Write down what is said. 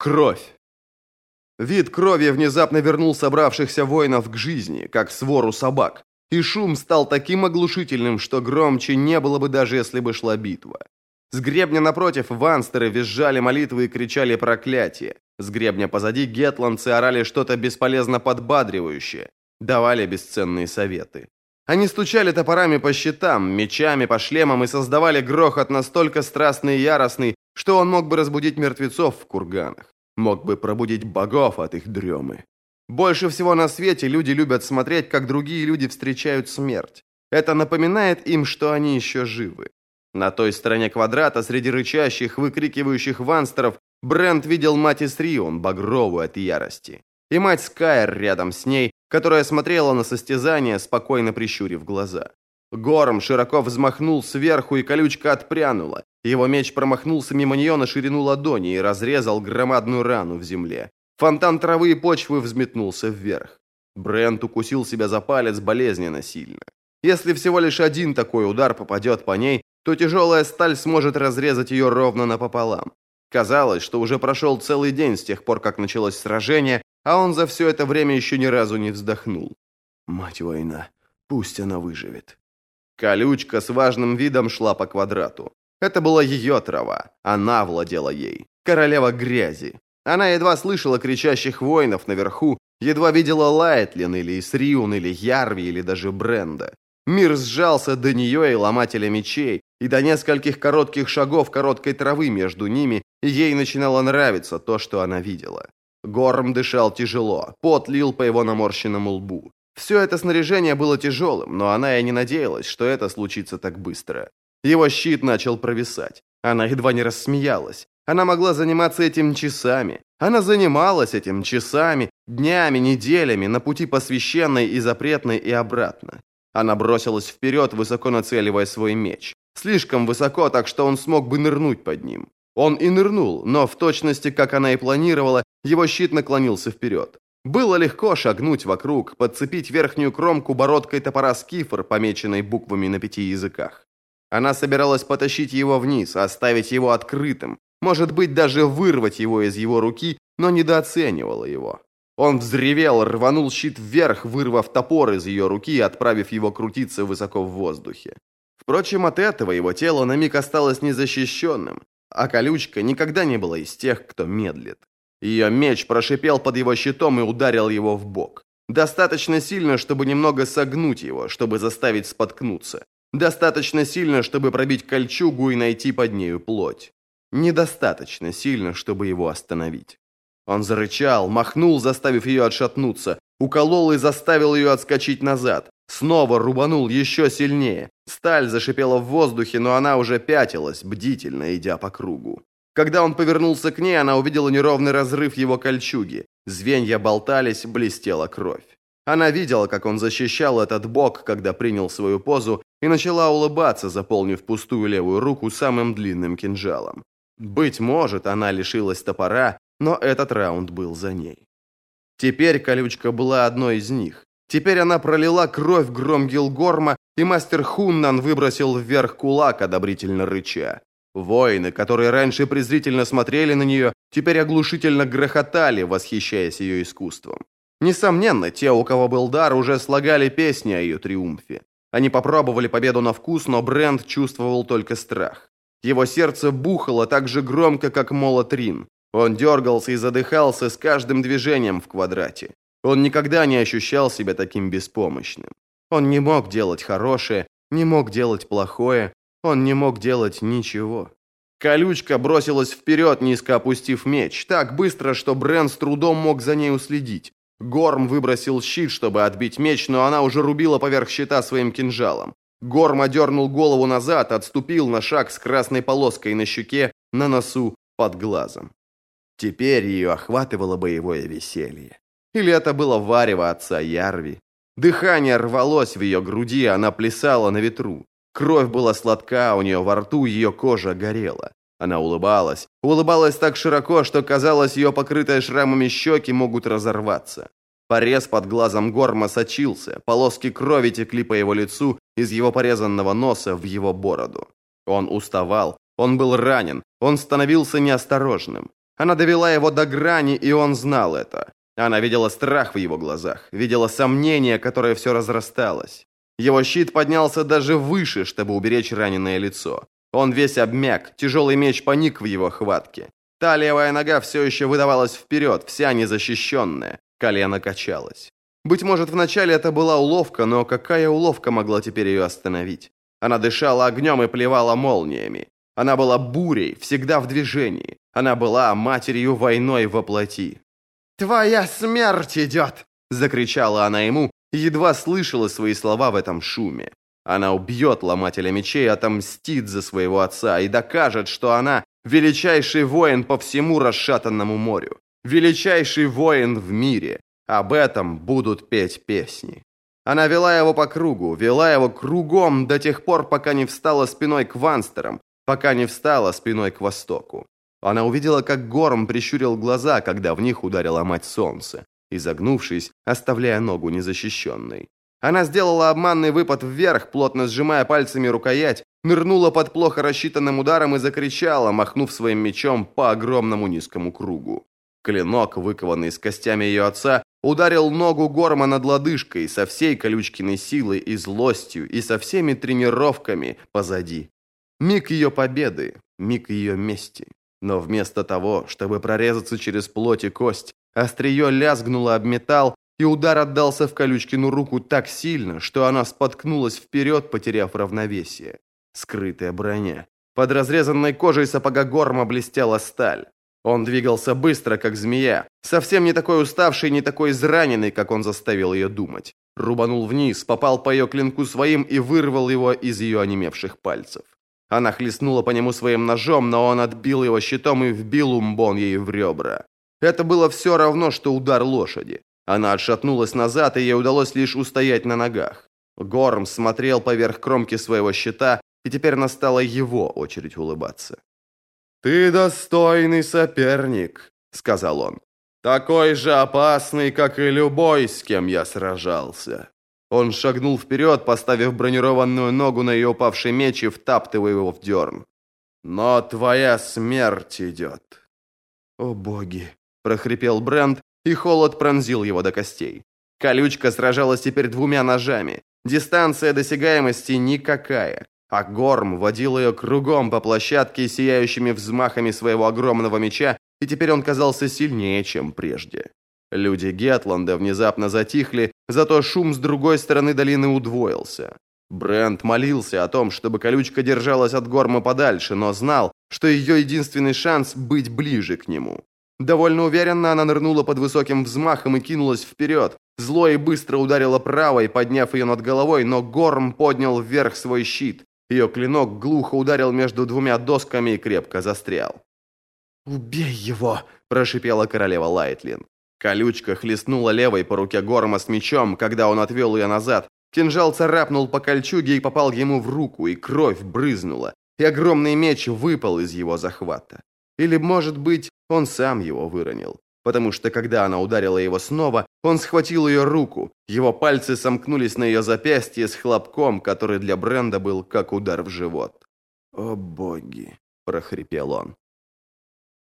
Кровь. Вид крови внезапно вернул собравшихся воинов к жизни, как свору собак, и шум стал таким оглушительным, что громче не было бы, даже если бы шла битва. С гребня напротив ванстеры визжали молитвы и кричали проклятия. С гребня позади гетландцы орали что-то бесполезно подбадривающее, давали бесценные советы. Они стучали топорами по щитам, мечами по шлемам и создавали грохот настолько страстный и яростный, что он мог бы разбудить мертвецов в курганах, мог бы пробудить богов от их дремы. Больше всего на свете люди любят смотреть, как другие люди встречают смерть. Это напоминает им, что они еще живы. На той стороне квадрата, среди рычащих, выкрикивающих ванстеров, Брент видел мать Исрион, багровую от ярости, и мать Скайр рядом с ней, которая смотрела на состязание, спокойно прищурив глаза. Горм широко взмахнул сверху, и колючка отпрянула. Его меч промахнулся мимо нее на ширину ладони и разрезал громадную рану в земле. Фонтан травы и почвы взметнулся вверх. Брент укусил себя за палец болезненно сильно. Если всего лишь один такой удар попадет по ней, то тяжелая сталь сможет разрезать ее ровно напополам. Казалось, что уже прошел целый день с тех пор, как началось сражение, а он за все это время еще ни разу не вздохнул. Мать война, пусть она выживет. Колючка с важным видом шла по квадрату. Это была ее трава, она владела ей. Королева грязи. Она едва слышала кричащих воинов наверху, едва видела Лайтлин или Исриун или Ярви или даже Бренда. Мир сжался до нее и ломателя мечей, и до нескольких коротких шагов короткой травы между ними, и ей начинало нравиться то, что она видела. Горм дышал тяжело, пот лил по его наморщенному лбу. Все это снаряжение было тяжелым, но она и не надеялась, что это случится так быстро. Его щит начал провисать. Она едва не рассмеялась. Она могла заниматься этим часами. Она занималась этим часами, днями, неделями, на пути по священной и запретной и обратно. Она бросилась вперед, высоко нацеливая свой меч. Слишком высоко, так что он смог бы нырнуть под ним. Он и нырнул, но в точности, как она и планировала, его щит наклонился вперед. Было легко шагнуть вокруг, подцепить верхнюю кромку бородкой топора скифр, помеченной буквами на 5 языках. Она собиралась потащить его вниз, оставить его открытым, может быть, даже вырвать его из его руки, но недооценивала его. Он взревел, рванул щит вверх, вырвав топор из ее руки и отправив его крутиться высоко в воздухе. Впрочем, от этого его тело на миг осталось незащищенным, а колючка никогда не была из тех, кто медлит. Ее меч прошипел под его щитом и ударил его в бок. Достаточно сильно, чтобы немного согнуть его, чтобы заставить споткнуться. Достаточно сильно, чтобы пробить кольчугу и найти под нею плоть. Недостаточно сильно, чтобы его остановить. Он зарычал, махнул, заставив ее отшатнуться, уколол и заставил ее отскочить назад. Снова рубанул еще сильнее. Сталь зашипела в воздухе, но она уже пятилась, бдительно идя по кругу. Когда он повернулся к ней, она увидела неровный разрыв его кольчуги. Звенья болтались, блестела кровь. Она видела, как он защищал этот бок, когда принял свою позу, и начала улыбаться, заполнив пустую левую руку самым длинным кинжалом. Быть может, она лишилась топора, но этот раунд был за ней. Теперь колючка была одной из них. Теперь она пролила кровь Громгилгорма, и мастер Хуннан выбросил вверх кулак, одобрительно рыча. Воины, которые раньше презрительно смотрели на нее, теперь оглушительно грохотали, восхищаясь ее искусством. Несомненно, те, у кого был дар, уже слагали песни о ее триумфе. Они попробовали победу на вкус, но Брент чувствовал только страх. Его сердце бухало так же громко, как молот Рин. Он дергался и задыхался с каждым движением в квадрате. Он никогда не ощущал себя таким беспомощным. Он не мог делать хорошее, не мог делать плохое, он не мог делать ничего. Колючка бросилась вперед, низко опустив меч, так быстро, что Брент с трудом мог за ней уследить. Горм выбросил щит, чтобы отбить меч, но она уже рубила поверх щита своим кинжалом. Горм одернул голову назад, отступил на шаг с красной полоской на щеке, на носу, под глазом. Теперь ее охватывало боевое веселье. Или это было варево отца Ярви. Дыхание рвалось в ее груди, она плясала на ветру. Кровь была сладка, у нее во рту ее кожа горела. Она улыбалась. Улыбалась так широко, что казалось, ее покрытые шрамами щеки могут разорваться. Порез под глазом Горма сочился, полоски крови текли по его лицу, из его порезанного носа в его бороду. Он уставал, он был ранен, он становился неосторожным. Она довела его до грани, и он знал это. Она видела страх в его глазах, видела сомнение, которое все разрасталось. Его щит поднялся даже выше, чтобы уберечь раненое лицо. Он весь обмяк, тяжелый меч поник в его хватке. Та левая нога все еще выдавалась вперед, вся незащищенная, колено качалось. Быть может, вначале это была уловка, но какая уловка могла теперь ее остановить? Она дышала огнем и плевала молниями. Она была бурей, всегда в движении. Она была матерью войной во плоти. «Твоя смерть идет!» – закричала она ему, и едва слышала свои слова в этом шуме. Она убьет ломателя мечей, отомстит за своего отца и докажет, что она величайший воин по всему расшатанному морю, величайший воин в мире. Об этом будут петь песни. Она вела его по кругу, вела его кругом до тех пор, пока не встала спиной к ванстерам, пока не встала спиной к востоку. Она увидела, как Горм прищурил глаза, когда в них ударила мать солнца, изогнувшись, оставляя ногу незащищенной. Она сделала обманный выпад вверх, плотно сжимая пальцами рукоять, нырнула под плохо рассчитанным ударом и закричала, махнув своим мечом по огромному низкому кругу. Клинок, выкованный с костями ее отца, ударил ногу Горма над лодыжкой со всей Колючкиной силой и злостью и со всеми тренировками позади. Миг ее победы, миг ее мести. Но вместо того, чтобы прорезаться через плоть и кость, острие лязгнуло об металл, и удар отдался в Колючкину руку так сильно, что она споткнулась вперед, потеряв равновесие. Скрытая броня. Под разрезанной кожей сапога Горма блестела сталь. Он двигался быстро, как змея, совсем не такой уставший, не такой израненный, как он заставил ее думать. Рубанул вниз, попал по ее клинку своим и вырвал его из ее онемевших пальцев. Она хлестнула по нему своим ножом, но он отбил его щитом и вбил умбон ей в ребра. Это было все равно, что удар лошади. Она отшатнулась назад, и ей удалось лишь устоять на ногах. Горм смотрел поверх кромки своего щита, и теперь настала его очередь улыбаться. «Ты достойный соперник», — сказал он. «Такой же опасный, как и любой, с кем я сражался». Он шагнул вперед, поставив бронированную ногу на ее упавший меч и втаптывая его в дерн. «Но твоя смерть идет». «О боги!» — прохрипел Брент, и холод пронзил его до костей. Колючка сражалась теперь двумя ножами. Дистанция досягаемости никакая. А Горм водил ее кругом по площадке сияющими взмахами своего огромного меча, и теперь он казался сильнее, чем прежде. Люди Гетланда внезапно затихли, зато шум с другой стороны долины удвоился. Брент молился о том, чтобы Колючка держалась от Горма подальше, но знал, что ее единственный шанс быть ближе к нему. Довольно уверенно она нырнула под высоким взмахом и кинулась вперед. Зло и быстро ударила правой, подняв ее над головой, но Горм поднял вверх свой щит. Ее клинок глухо ударил между двумя досками и крепко застрял. «Убей его!» – прошипела королева Лайтлин. Колючка хлестнула левой по руке Горма с мечом, когда он отвел ее назад. Кинжал царапнул по кольчуге и попал ему в руку, и кровь брызнула, и огромный меч выпал из его захвата. Или, может быть, он сам его выронил, потому что, когда она ударила его снова, он схватил ее руку, его пальцы сомкнулись на ее запястье с хлопком, который для Бренда был как удар в живот. «О боги!» – прохрипел он.